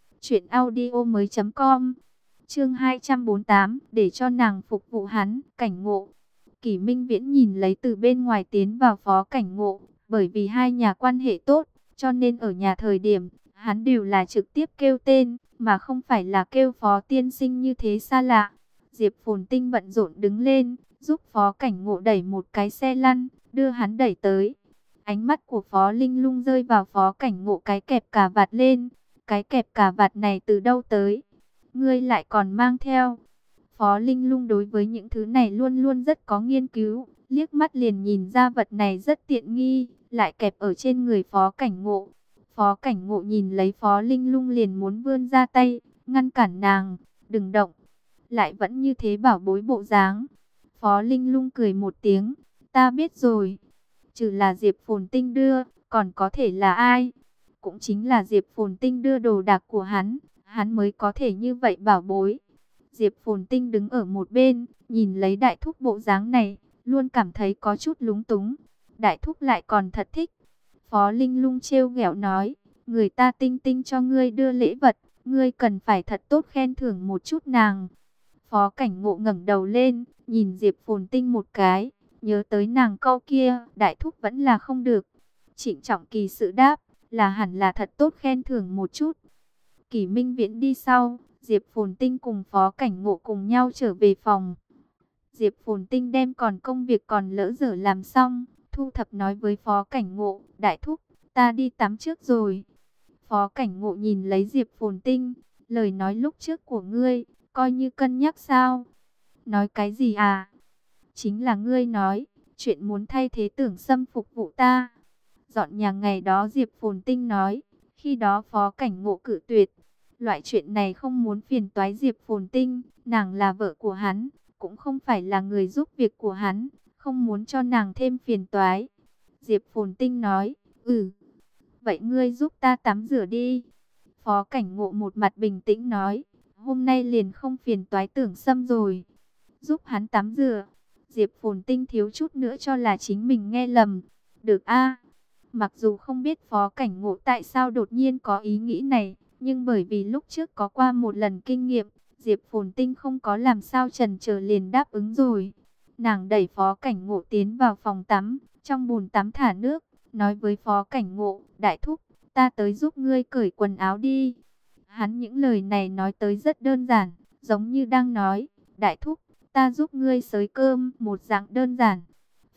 [SPEAKER 1] truyệnaudiomoi.com. Chương 248, để cho nàng phục vụ hắn, Cảnh Ngộ. Kỷ Minh Viễn nhìn lấy từ bên ngoài tiến vào Phó Cảnh Ngộ, bởi vì hai nhà quan hệ tốt, cho nên ở nhà thời điểm, hắn đều là trực tiếp kêu tên, mà không phải là kêu Phó tiên sinh như thế xa lạ. Diệp Phồn Tinh bận rộn đứng lên, giúp Phó Cảnh Ngộ đẩy một cái xe lăn, đưa hắn đẩy tới. Ánh mắt của Phó Linh Lung rơi vào Phó Cảnh Ngộ cái kẹp cà vạt lên. Cái kẹp cà vạt này từ đâu tới? Ngươi lại còn mang theo. Phó Linh Lung đối với những thứ này luôn luôn rất có nghiên cứu, liếc mắt liền nhìn ra vật này rất tiện nghi, lại kẹp ở trên người Phó Cảnh Ngộ. Phó Cảnh Ngộ nhìn lấy Phó Linh Lung liền muốn vươn ra tay, ngăn cản nàng, đừng động. Lại vẫn như thế bảo bối bộ dáng. Phó Linh Lung cười một tiếng, ta biết rồi. Trừ là Diệp Phồn Tinh đưa, còn có thể là ai? Cũng chính là Diệp Phồn Tinh đưa đồ đạc của hắn mới có thể như vậy bảo bối. Diệp Phồn Tinh đứng ở một bên, nhìn lấy đại thúc bộ dáng này, luôn cảm thấy có chút lúng túng. Đại thúc lại còn thật thích. Phó Linh Lung trêu ghẹo nói, người ta Tinh Tinh cho ngươi đưa lễ vật, ngươi cần phải thật tốt khen thưởng một chút nàng. Phó Cảnh Ngộ ngẩng đầu lên, nhìn Diệp Phồn Tinh một cái, nhớ tới nàng câu kia, đại thúc vẫn là không được. Trịnh trọng kỳ sự đáp, là hẳn là thật tốt khen thưởng một chút. Kỷ Minh Viễn đi sau, Diệp Phồn Tinh cùng Phó Cảnh Ngộ cùng nhau trở về phòng. Diệp Phồn Tinh đem còn công việc còn lỡ dở làm xong, thu thập nói với Phó Cảnh Ngộ, đại thúc, ta đi tắm trước rồi. Phó Cảnh Ngộ nhìn lấy Diệp Phồn Tinh, lời nói lúc trước của ngươi, coi như cân nhắc sao? Nói cái gì à? Chính là ngươi nói, chuyện muốn thay thế Tưởng Sâm phục vụ ta. Dọn nhà ngày đó Diệp Phồn Tinh nói, khi đó Phó Cảnh Ngộ cự tuyệt. Loại chuyện này không muốn phiền toái Diệp Phồn Tinh, nàng là vợ của hắn, cũng không phải là người giúp việc của hắn, không muốn cho nàng thêm phiền toái. Diệp Phồn Tinh nói, vậy ngươi giúp ta tắm rửa đi. Phó Cảnh Ngộ một mặt bình tĩnh nói, hôm nay liền không phiền toái Tưởng Sâm rồi. Giúp hắn tắm rửa. Diệp Phồn Tinh thiếu chút nữa cho là chính mình nghe lầm. Được a. Mặc dù không biết Phó Cảnh Ngộ tại sao đột nhiên có ý nghĩ này, nhưng bởi vì lúc trước có qua một lần kinh nghiệm, Diệp Phồn Tinh không có làm sao chần chờ liền đáp ứng rồi. Nàng đẩy Phó Cảnh Ngộ tiến vào phòng tắm, trong bồn tắm thả nước, nói với Phó Cảnh Ngộ, đại thúc, ta tới giúp ngươi cởi quần áo đi. Hắn những lời này nói tới rất đơn giản, giống như đang nói, đại thúc, ta giúp ngươi xới cơm, một dạng đơn giản.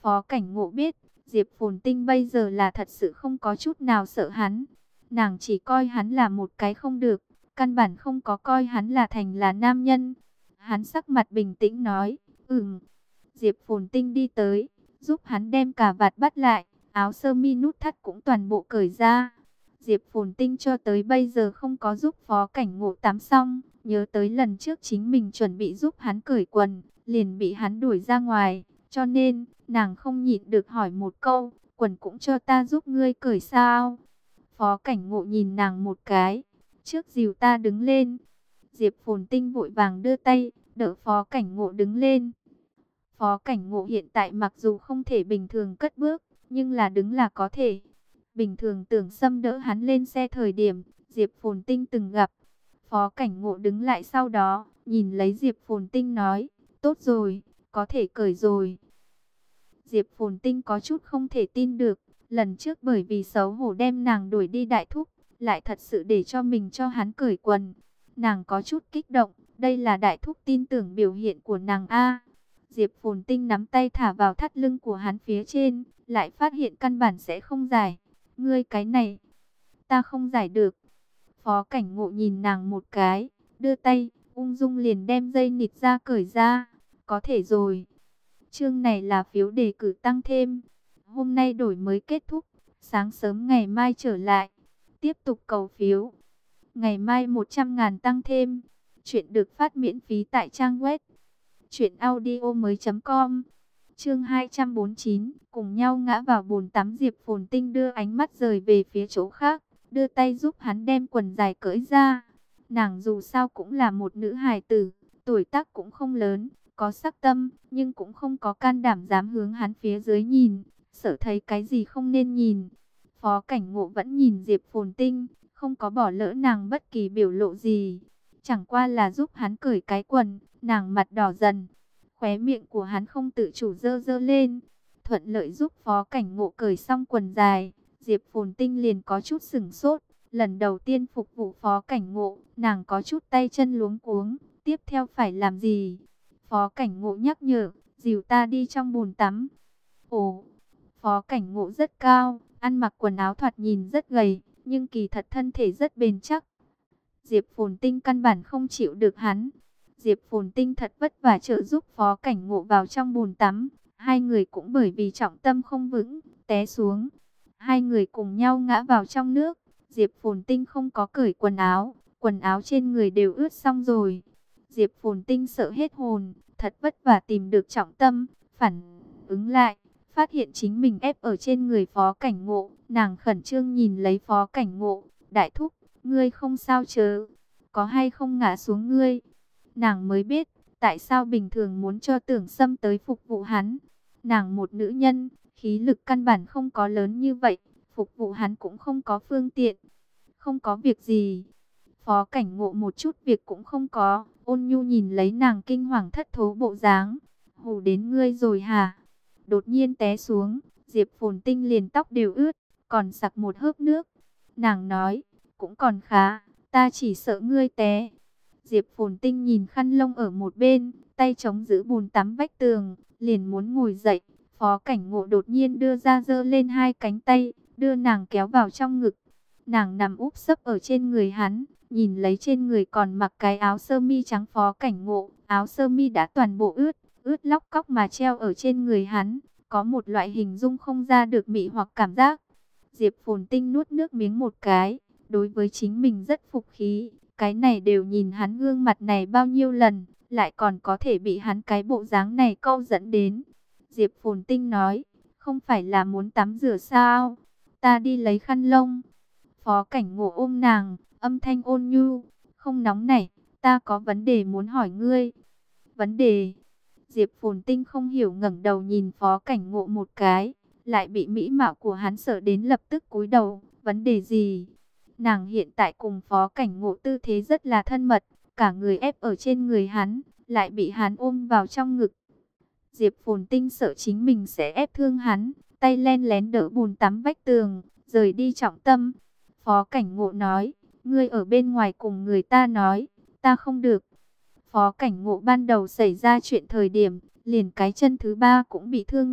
[SPEAKER 1] Phó Cảnh Ngộ biết, Diệp Phồn Tinh bây giờ là thật sự không có chút nào sợ hắn. Nàng chỉ coi hắn là một cái không được, căn bản không có coi hắn là thành là nam nhân. Hắn sắc mặt bình tĩnh nói, Diệp Phồn Tinh đi tới, giúp hắn đem cà vạt bắt lại, áo sơ mi nút thắt cũng toàn bộ cởi ra. Diệp Phồn Tinh cho tới bây giờ không có giúp Phó Cảnh Ngộ tắm xong, nhớ tới lần trước chính mình chuẩn bị giúp hắn cởi quần, liền bị hắn đuổi ra ngoài, cho nên nàng không nhịn được hỏi một câu, quần cũng cho ta giúp ngươi cởi sao? Phó Cảnh Ngộ nhìn nàng một cái, trước dìu ta đứng lên. Diệp Phồn Tinh vội vàng đưa tay, đỡ Phó Cảnh Ngộ đứng lên. Phó Cảnh Ngộ hiện tại mặc dù không thể bình thường cất bước, nhưng là đứng là có thể. Bình thường Tưởng Sâm đỡ hắn lên xe thời điểm, Diệp Phồn Tinh từng gặp. Phó Cảnh Ngộ đứng lại sau đó, nhìn lấy Diệp Phồn Tinh nói, tốt rồi, có thể cởi rồi. Diệp Phồn Tinh có chút không thể tin được, lần trước bởi vì xấu hổ đem nàng đuổi đi đại thúc, lại thật sự để cho mình cho hắn cởi quần. Nàng có chút kích động, đây là đại thúc tin tưởng biểu hiện của nàng a. Diệp Phồn Tinh nắm tay thả vào thắt lưng của hắn phía trên, lại phát hiện căn bản sẽ không giải. Ngươi cái này, ta không giải được. Phó Cảnh Ngộ nhìn nàng một cái, đưa tay, ung dung liền đem dây nịt ra cởi ra. Có thể rồi. Chương này là phiếu đề cử tăng thêm. Hôm nay đổi mới kết thúc, sáng sớm ngày mai trở lại. Tiếp tục cầu phiếu. Ngày mai 100.000 tăng thêm. Chuyện được phát miễn phí tại trang web truyệnaudiomoi.com. Chương 249, cùng nhau ngã vào bồn tắm. Diệp Phồn Tinh đưa ánh mắt rời về phía chỗ khác, đưa tay giúp hắn đem quần dài cởi ra. Nàng dù sao cũng là một nữ hài tử, tuổi tác cũng không lớn, có sắc tâm, nhưng cũng không có can đảm dám hướng hắn phía dưới nhìn, sợ thấy cái gì không nên nhìn. Phó Cảnh Ngộ vẫn nhìn Diệp Phồn Tinh, không có bỏ lỡ nàng bất kỳ biểu lộ gì. Chẳng qua là giúp hắn cởi cái quần, nàng mặt đỏ dần. Khóe miệng của hắn không tự chủ dơ dơ lên. Thuận lợi giúp Phó Cảnh Ngộ cởi xong quần dài, Diệp Phồn Tinh liền có chút sửng sốt. Lần đầu tiên phục vụ Phó Cảnh Ngộ, nàng có chút tay chân luống cuống. Tiếp theo phải làm gì? Phó Cảnh Ngộ nhắc nhở, dìu ta đi trong bồn tắm. Ồ, Phó Cảnh Ngộ rất cao, ăn mặc quần áo thoạt nhìn rất gầy, nhưng kỳ thật thân thể rất bền chắc. Diệp Phồn Tinh căn bản không chịu được hắn. Diệp Phồn Tinh thật vất vả trợ giúp Phó Cảnh Ngộ vào trong bồn tắm. Hai người cũng bởi vì trọng tâm không vững, té xuống. Hai người cùng nhau ngã vào trong nước. Diệp Phồn Tinh không có cởi quần áo trên người đều ướt xong rồi. Diệp Phồn Tinh sợ hết hồn, thật vất vả tìm được trọng tâm, phản ứng lại, phát hiện chính mình ép ở trên người Phó Cảnh Ngộ. Nàng khẩn trương nhìn lấy Phó Cảnh Ngộ, đại thúc, ngươi không sao chớ, có hay không ngã xuống ngươi? Nàng mới biết, tại sao bình thường muốn cho Tưởng Sâm tới phục vụ hắn. Nàng một nữ nhân, khí lực căn bản không có lớn như vậy, phục vụ hắn cũng không có phương tiện. Không có việc gì. Phó Cảnh Ngộ một chút việc cũng không có, ôn nhu nhìn lấy nàng kinh hoàng thất thố bộ dáng. Hù đến ngươi rồi hả? Đột nhiên té xuống, Diệp Phồn Tinh liền tóc đều ướt, còn sặc một hớp nước. Nàng nói, cũng còn khá, ta chỉ sợ ngươi té. Diệp Phồn Tinh nhìn khăn lông ở một bên, tay chống giữ bồn tắm vách tường, liền muốn ngồi dậy. Phó Cảnh Ngộ đột nhiên đưa ra giơ lên hai cánh tay, đưa nàng kéo vào trong ngực. Nàng nằm úp sấp ở trên người hắn, nhìn lấy trên người còn mặc cái áo sơ mi trắng Phó Cảnh Ngộ. Áo sơ mi đã toàn bộ ướt lóc cóc mà treo ở trên người hắn, có một loại hình dung không ra được mị hoặc cảm giác. Diệp Phồn Tinh nuốt nước miếng một cái, đối với chính mình rất phục khí, cái này đều nhìn hắn gương mặt này bao nhiêu lần, lại còn có thể bị hắn cái bộ dáng này câu dẫn đến. Diệp Phồn Tinh nói, không phải là muốn tắm rửa sao, ta đi lấy khăn lông. Phó Cảnh Ngộ ôm nàng, âm thanh ôn nhu, không nóng nảy, ta có vấn đề muốn hỏi ngươi. Vấn đề? Diệp Phồn Tinh không hiểu ngẩng đầu nhìn Phó Cảnh Ngộ một cái, lại bị mỹ mạo của hắn sợ đến lập tức cúi đầu. Vấn đề gì? Nàng hiện tại cùng Phó Cảnh Ngộ tư thế rất là thân mật, cả người ép ở trên người hắn, lại bị hắn ôm vào trong ngực. Diệp Phồn Tinh sợ chính mình sẽ ép thương hắn, tay len lén đỡ bồn tắm vách tường, rời đi trọng tâm. Phó Cảnh Ngộ nói, ngươi ở bên ngoài cùng người ta nói, ta không được. Phó Cảnh Ngộ ban đầu xảy ra chuyện thời điểm, liền cái chân thứ ba cũng bị thương nhẹ,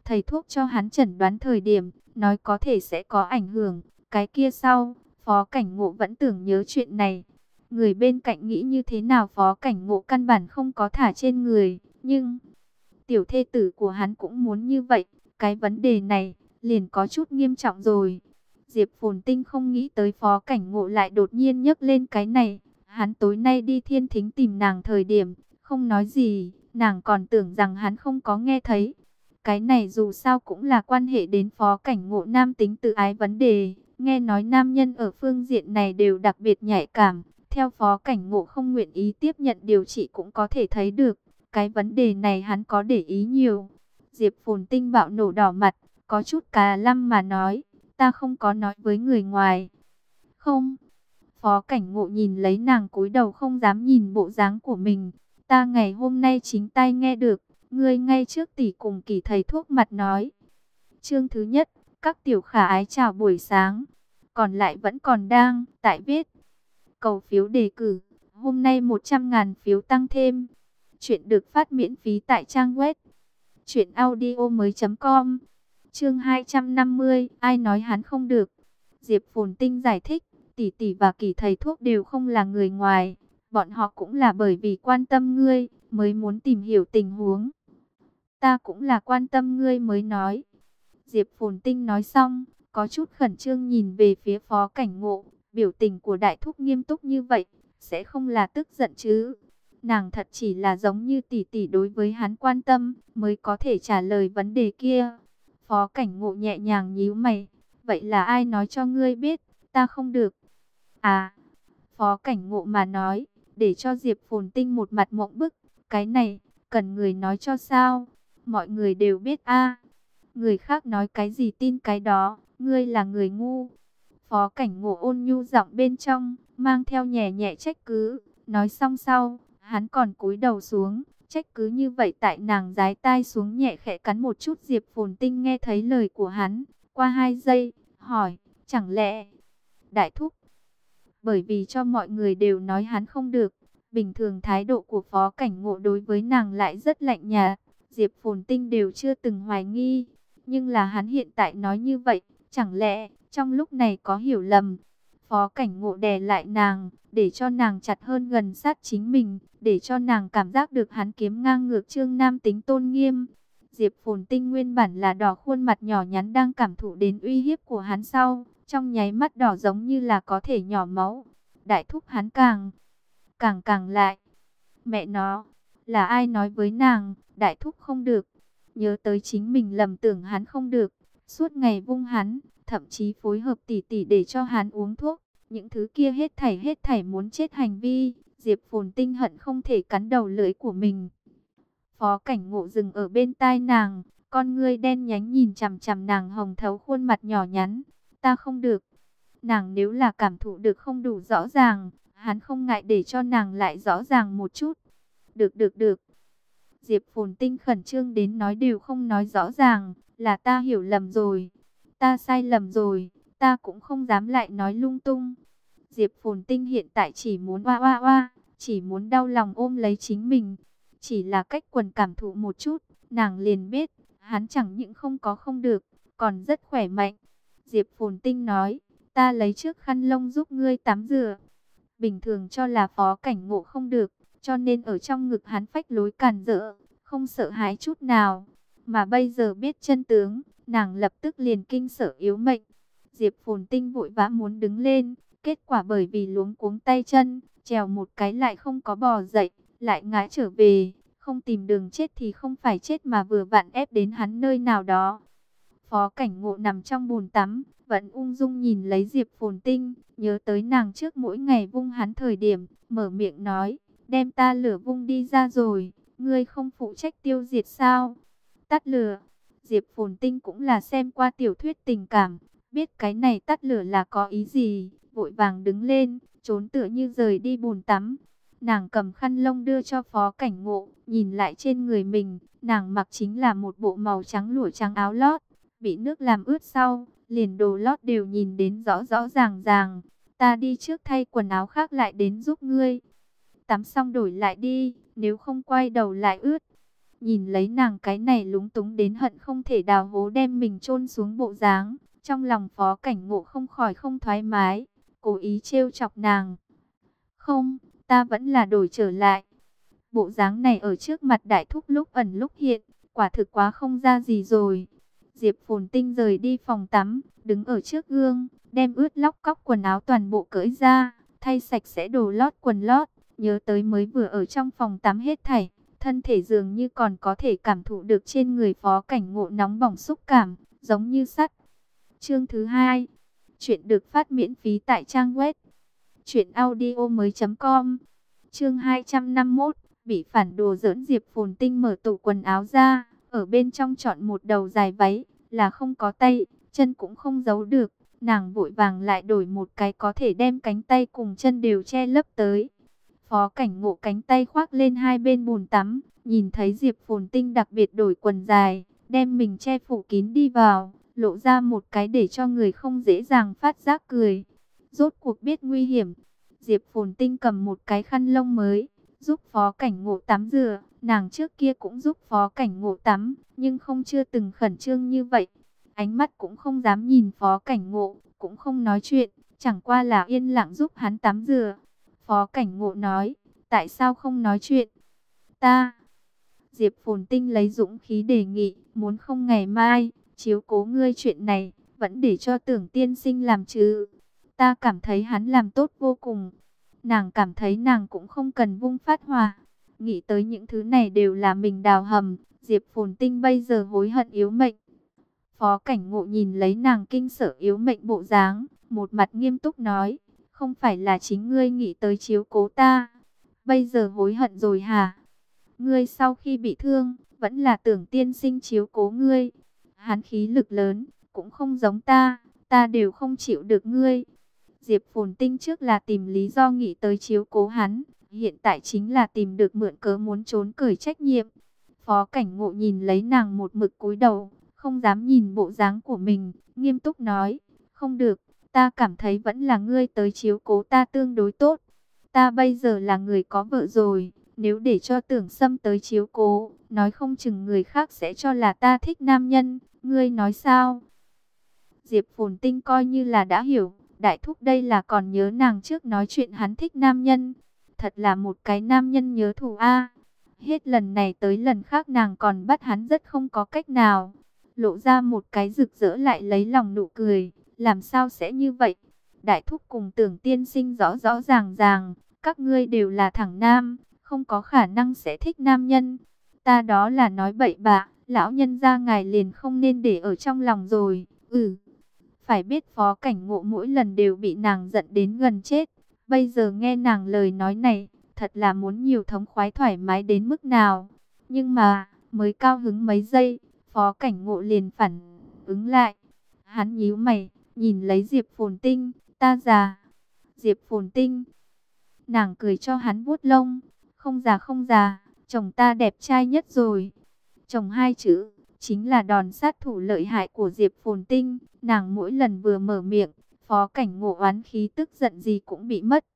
[SPEAKER 1] thầy thuốc cho hắn chẩn đoán thời điểm, nói có thể sẽ có ảnh hưởng. Cái kia sau, Phó Cảnh Ngộ vẫn tưởng nhớ chuyện này. Người bên cạnh nghĩ như thế nào Phó Cảnh Ngộ căn bản không có thả trên người. Nhưng, tiểu thê tử của hắn cũng muốn như vậy. Cái vấn đề này, liền có chút nghiêm trọng rồi. Diệp Phồn Tinh không nghĩ tới Phó Cảnh Ngộ lại đột nhiên nhắc lên cái này. Hắn tối nay đi Thiên Thính tìm nàng thời điểm, không nói gì, nàng còn tưởng rằng hắn không có nghe thấy. Cái này dù sao cũng là quan hệ đến Phó Cảnh Ngộ nam tính tự ái vấn đề. Nghe nói nam nhân ở phương diện này đều đặc biệt nhạy cảm. Theo Phó Cảnh Ngộ không nguyện ý tiếp nhận điều trị cũng có thể thấy được. Cái vấn đề này hắn có để ý nhiều. Diệp Phồn Tinh bạo nổ đỏ mặt, có chút cà lăm mà nói, ta không có nói với người ngoài. Không. Phó Cảnh Ngộ nhìn lấy nàng cúi đầu không dám nhìn bộ dáng của mình. Ta ngày hôm nay chính tai nghe được, ngươi ngay trước tỷ cùng kỳ thầy thuốc mặt nói. Chương thứ nhất, các tiểu khả ái chào buổi sáng. Còn lại vẫn còn đang, tại viết. Cầu phiếu đề cử, hôm nay 100.000 phiếu tăng thêm. Chuyện được phát miễn phí tại trang web truyệnaudiomoi.com. Chương 250, ai nói hắn không được. Diệp Phồn Tinh giải thích, tỷ tỷ và kỳ thầy thuốc đều không là người ngoài. Bọn họ cũng là bởi vì quan tâm ngươi, mới muốn tìm hiểu tình huống. Ta cũng là quan tâm ngươi mới nói. Diệp Phồn Tinh nói xong, có chút khẩn trương nhìn về phía Phó Cảnh Ngộ. Biểu tình của đại thúc nghiêm túc như vậy, sẽ không là tức giận chứ. Nàng thật chỉ là giống như tỷ tỷ đối với hắn quan tâm, mới có thể trả lời vấn đề kia. Phó Cảnh Ngộ nhẹ nhàng nhíu mày. Vậy là ai nói cho ngươi biết, ta không được? À, Phó Cảnh Ngộ mà nói, để cho Diệp Phồn Tinh một mặt mộng bức. Cái này, cần người nói cho sao? Mọi người đều biết a. Người khác nói cái gì tin cái đó, ngươi là người ngu. Phó Cảnh Ngộ ôn nhu giọng bên trong, mang theo nhẹ nhẹ trách cứ. Nói xong sau, hắn còn cúi đầu xuống, trách cứ như vậy tại nàng giái tai xuống nhẹ khẽ cắn một chút. Diệp Phồn Tinh nghe thấy lời của hắn, qua 2 giây, hỏi, chẳng lẽ, đại thúc, bởi vì cho mọi người đều nói hắn không được. Bình thường thái độ của Phó Cảnh Ngộ đối với nàng lại rất lạnh nhạt, Diệp Phồn Tinh đều chưa từng hoài nghi. Nhưng là hắn hiện tại nói như vậy, chẳng lẽ trong lúc này có hiểu lầm? Phó Cảnh Ngộ đè lại nàng, để cho nàng chặt hơn gần sát chính mình, để cho nàng cảm giác được hắn kiếm ngang ngược Trương Nam tính tôn nghiêm. Diệp Phồn Tinh nguyên bản là đỏ khuôn mặt nhỏ nhắn đang cảm thụ đến uy hiếp của hắn sau, trong nháy mắt đỏ giống như là có thể nhỏ máu. Đại thúc hắn càng lại. Mẹ nó, là ai nói với nàng, đại thúc không được. Nhớ tới chính mình lầm tưởng hắn không được, suốt ngày vung hắn, thậm chí phối hợp tỉ tỉ để cho hắn uống thuốc. Những thứ kia hết thảy muốn chết hành vi, Diệp Phồn Tinh hận không thể cắn đầu lưỡi của mình. Phó Cảnh Ngộ dừng ở bên tai nàng, con ngươi đen nhánh nhìn chằm chằm nàng hồng thấu khuôn mặt nhỏ nhắn. Ta không được. Nàng nếu là cảm thụ được không đủ rõ ràng, hắn không ngại để cho nàng lại rõ ràng một chút. Được. Diệp Phồn Tinh khẩn trương đến nói đều không nói rõ ràng, là ta hiểu lầm rồi. Ta sai lầm rồi, ta cũng không dám lại nói lung tung. Diệp Phồn Tinh hiện tại chỉ muốn oa, chỉ muốn đau lòng ôm lấy chính mình. Chỉ là cách quần cảm thụ một chút, nàng liền biết, hắn chẳng những không có không được, còn rất khỏe mạnh. Diệp Phồn Tinh nói, ta lấy trước khăn lông giúp ngươi tắm rửa. Bình thường cho là Phó Cảnh Ngộ không được, cho nên ở trong ngực hắn phách lối càn rỡ, không sợ hãi chút nào. Mà bây giờ biết chân tướng, nàng lập tức liền kinh sợ yếu mệnh. Diệp Phồn Tinh vội vã muốn đứng lên, kết quả bởi vì luống cuống tay chân, trèo một cái lại không có bò dậy, lại ngã trở về. Không tìm đường chết thì không phải chết mà vừa vặn ép đến hắn nơi nào đó. Phó Cảnh Ngộ nằm trong bồn tắm, vẫn ung dung nhìn lấy Diệp Phồn Tinh, nhớ tới nàng trước mỗi ngày vung hắn thời điểm, mở miệng nói, đem ta lửa vung đi ra rồi, ngươi không phụ trách tiêu diệt sao? Tắt lửa. Diệp Phồn Tinh cũng là xem qua tiểu thuyết tình cảm, biết cái này tắt lửa là có ý gì, vội vàng đứng lên, trốn tựa như rời đi bồn tắm. Nàng cầm khăn lông đưa cho Phó Cảnh Ngộ, nhìn lại trên người mình, nàng mặc chính là một bộ màu trắng lụa trắng áo lót, bị nước làm ướt sau, liền đồ lót đều nhìn đến rõ rõ ràng. Ta đi trước thay quần áo khác lại đến giúp ngươi. Tắm xong đổi lại đi, nếu không quay đầu lại ướt. Nhìn lấy nàng cái này lúng túng đến hận không thể đào hố đem mình chôn xuống bộ dáng, trong lòng Phó Cảnh Ngộ không khỏi không thoải mái, cố ý trêu chọc nàng. Không, ta vẫn là đổi trở lại. Bộ dáng này ở trước mặt đại thúc lúc ẩn lúc hiện, quả thực quá không ra gì rồi. Diệp Phồn Tinh rời đi phòng tắm, đứng ở trước gương, đem ướt lóc cóc quần áo toàn bộ cởi ra, thay sạch sẽ đồ lót quần lót, nhớ tới mới vừa ở trong phòng tắm hết thảy, thân thể dường như còn có thể cảm thụ được trên người Phó Cảnh Ngộ nóng bỏng xúc cảm, giống như sắt. Chương thứ 2. Chuyện được phát miễn phí tại trang web truyệnaudiomoi.com. Chương 251. Bị phản đồ giỡn. Diệp Phồn Tinh mở tủ quần áo ra, ở bên trong chọn một đầu dài váy, là không có tay, chân cũng không giấu được. Nàng vội vàng lại đổi một cái có thể đem cánh tay cùng chân đều che lấp tới. Phó Cảnh Ngộ cánh tay khoác lên hai bên bồn tắm, nhìn thấy Diệp Phồn Tinh đặc biệt đổi quần dài, đem mình che phủ kín đi vào, lộ ra một cái để cho người không dễ dàng phát giác cười. Rốt cuộc biết nguy hiểm, Diệp Phồn Tinh cầm một cái khăn lông mới, giúp Phó Cảnh Ngộ tắm rửa. Nàng trước kia cũng giúp Phó Cảnh Ngộ tắm, nhưng không chưa từng khẩn trương như vậy. Ánh mắt cũng không dám nhìn Phó Cảnh Ngộ, cũng không nói chuyện, chẳng qua là yên lặng giúp hắn tắm rửa. Phó Cảnh Ngộ nói, tại sao không nói chuyện? Ta. Diệp Phồn Tinh lấy dũng khí đề nghị, muốn không ngày mai, chiếu cố ngươi chuyện này, vẫn để cho Tưởng tiên sinh làm chứ. Ta cảm thấy hắn làm tốt vô cùng. Nàng cảm thấy nàng cũng không cần vung phát hỏa. Nghĩ tới những thứ này đều là mình đào hầm, Diệp Phồn Tinh bây giờ hối hận yếu mệnh. Phó Cảnh Ngộ nhìn lấy nàng kinh sợ yếu mệnh bộ dáng, một mặt nghiêm túc nói, không phải là chính ngươi nghĩ tới chiếu cố ta, bây giờ hối hận rồi hả? Ngươi sau khi bị thương, vẫn là Tưởng tiên sinh chiếu cố ngươi. Hắn khí lực lớn, cũng không giống ta, ta đều không chịu được ngươi. Diệp Phồn Tinh trước là tìm lý do nghĩ tới chiếu cố hắn, hiện tại chính là tìm được mượn cớ muốn trốn cởi trách nhiệm. Phó Cảnh Ngộ nhìn lấy nàng một mực cúi đầu, không dám nhìn bộ dáng của mình, nghiêm túc nói, không được, ta cảm thấy vẫn là ngươi tới chiếu cố ta tương đối tốt. Ta bây giờ là người có vợ rồi, nếu để cho Tưởng Sâm tới chiếu cố, nói không chừng người khác sẽ cho là ta thích nam nhân, ngươi nói sao? Diệp Phồn Tinh coi như là đã hiểu, đại thúc đây là còn nhớ nàng trước nói chuyện hắn thích nam nhân. Thật là một cái nam nhân nhớ thù a. Hết lần này tới lần khác nàng còn bắt hắn rất không có cách nào. Lộ ra một cái rực rỡ lại lấy lòng nụ cười, làm sao sẽ như vậy? Đại thúc cùng Tưởng tiên sinh rõ rõ ràng ràng, các ngươi đều là thằng nam, không có khả năng sẽ thích nam nhân. Ta đó là nói bậy bạ, lão nhân gia ngài liền không nên để ở trong lòng rồi. Phải biết Phó Cảnh Ngộ mỗi lần đều bị nàng giận đến gần chết. Bây giờ nghe nàng lời nói này, thật là muốn nhiều thống khoái thoải mái đến mức nào. Nhưng mà, mới cao hứng mấy giây, Phó Cảnh Ngộ liền phản ứng lại. Hắn nhíu mày, nhìn lấy Diệp Phồn Tinh, ta già. Diệp Phồn Tinh, nàng cười cho hắn vuốt lông. Không già không già, chồng ta đẹp trai nhất rồi. Chồng hai chữ, chính là đòn sát thủ lợi hại của Diệp Phồn Tinh. Nàng mỗi lần vừa mở miệng, Phó Cảnh Ngộ oán khí tức giận gì cũng bị mất.